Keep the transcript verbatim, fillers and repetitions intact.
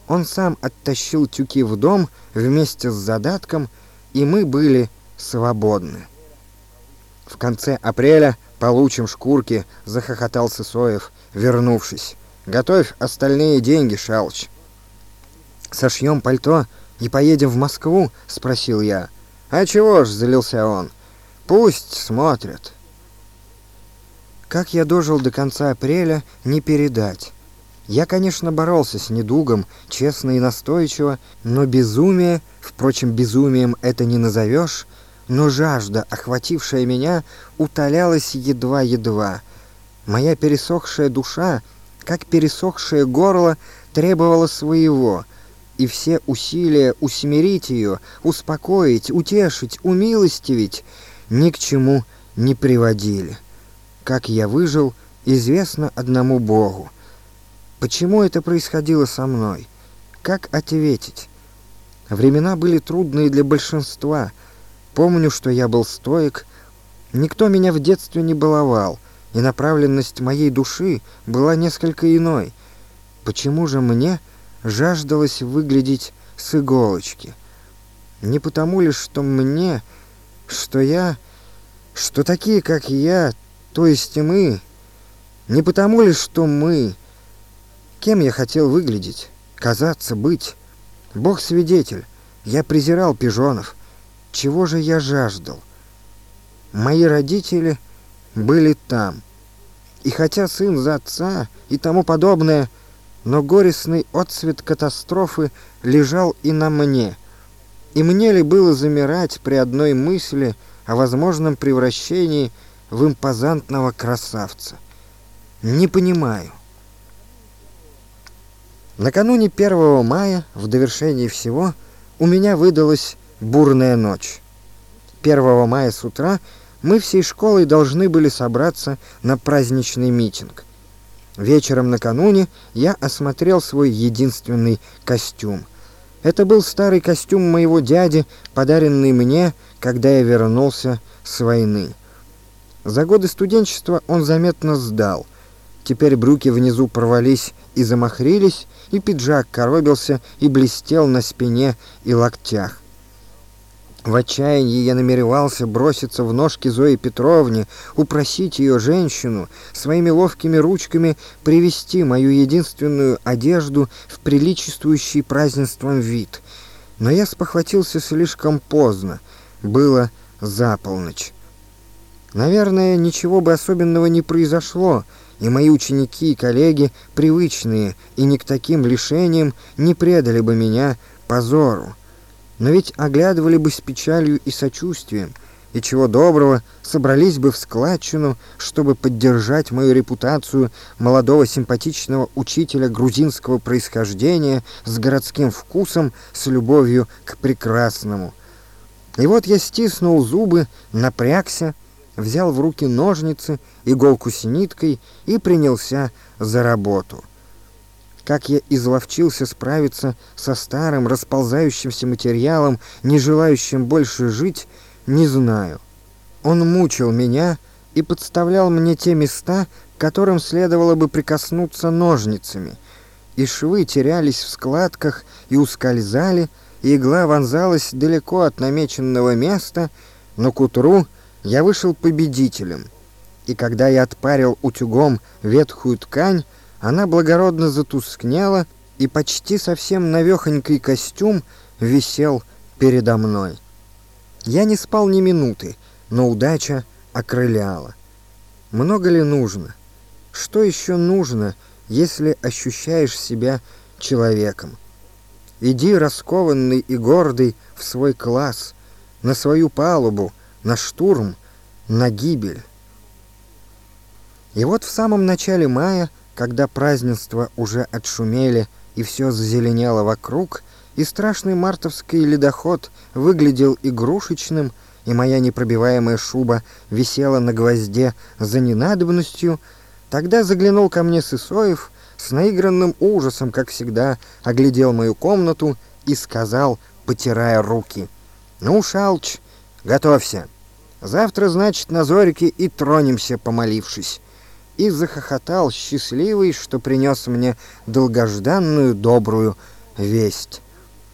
Он сам оттащил тюки в дом вместе с задатком, и мы были свободны. «В конце апреля получим шкурки», — захохотал Сысоев, вернувшись. «Готовь остальные деньги, Шалыч». «Сошьем пальто и поедем в Москву?» — спросил я. «А чего ж?» — залился он. «Пусть смотрят». Как я дожил до конца апреля, не передать. Я, конечно, боролся с недугом, честно и настойчиво, но безумие, впрочем, безумием это не назовешь, но жажда, охватившая меня, утолялась едва-едва. Моя пересохшая душа, как пересохшее горло, требовала своего, и все усилия усмирить ее, успокоить, утешить, умилостивить ни к чему не приводили. Как я выжил, известно одному Богу. Почему это происходило со мной? Как ответить? Времена были трудные для большинства. Помню, что я был стоик. Никто меня в детстве не баловал, и направленность моей души была несколько иной. Почему же мне жаждалось выглядеть с иголочки? Не потому ли, что мне, что я, что такие, как я, то есть и мы, не потому ли, что мы... Кем я хотел выглядеть, казаться, быть? Бог свидетель, я презирал пижонов. Чего же я жаждал? Мои родители были там. И хотя сын за отца и тому подобное, но горестный отцвет катастрофы лежал и на мне. И мне ли было замирать при одной мысли о возможном превращении в импозантного красавца? Не понимаю. Накануне первого мая, в довершении всего, у меня выдалась бурная ночь. первого мая с утра мы всей школой должны были собраться на праздничный митинг. Вечером накануне я осмотрел свой единственный костюм. Это был старый костюм моего дяди, подаренный мне, когда я вернулся с войны. За годы студенчества он заметно сдал. Теперь брюки внизу порвались и замахрились, и пиджак коробился и блестел на спине и локтях. В отчаянии я намеревался броситься в ножки Зои Петровне, упросить ее, женщину, своими ловкими ручками привести мою единственную одежду в приличествующий празднествам вид. Но я спохватился слишком поздно. Было за полночь. Наверное, ничего бы особенного не произошло, и мои ученики и коллеги, привычные и не к таким лишениям, не предали бы меня позору. Но ведь оглядывали бы с печалью и сочувствием, и чего доброго собрались бы в складчину, чтобы поддержать мою репутацию молодого симпатичного учителя грузинского происхождения с городским вкусом, с любовью к прекрасному. И вот я стиснул зубы, напрягся, взял в руки ножницы, иголку с ниткой и принялся за работу. Как я изловчился справиться со старым расползающимся материалом, не желающим больше жить, не знаю. Он мучил меня и подставлял мне те места, к которым следовало бы прикоснуться ножницами, и швы терялись в складках и ускользали, и игла вонзалась далеко от намеченного места, но к утру я вышел победителем, и когда я отпарил утюгом ветхую ткань, она благородно затускнела, и почти совсем навехонький костюм висел передо мной. Я не спал ни минуты, но удача окрыляла. Много ли нужно? Что еще нужно, если ощущаешь себя человеком? Иди раскованный и гордый в свой класс, на свою палубу, на штурм, на гибель. И вот в самом начале мая, когда празднества уже отшумели и все зазеленело вокруг, и страшный мартовский ледоход выглядел игрушечным, и моя непробиваемая шуба висела на гвозде за ненадобностью, тогда заглянул ко мне Сысоев, с наигранным ужасом, как всегда, оглядел мою комнату и сказал, потирая руки: «Ну, Шалыч, готовься. Завтра, значит, на зорьке и тронемся, помолившись». И захохотал, счастливый, что принес мне долгожданную добрую весть.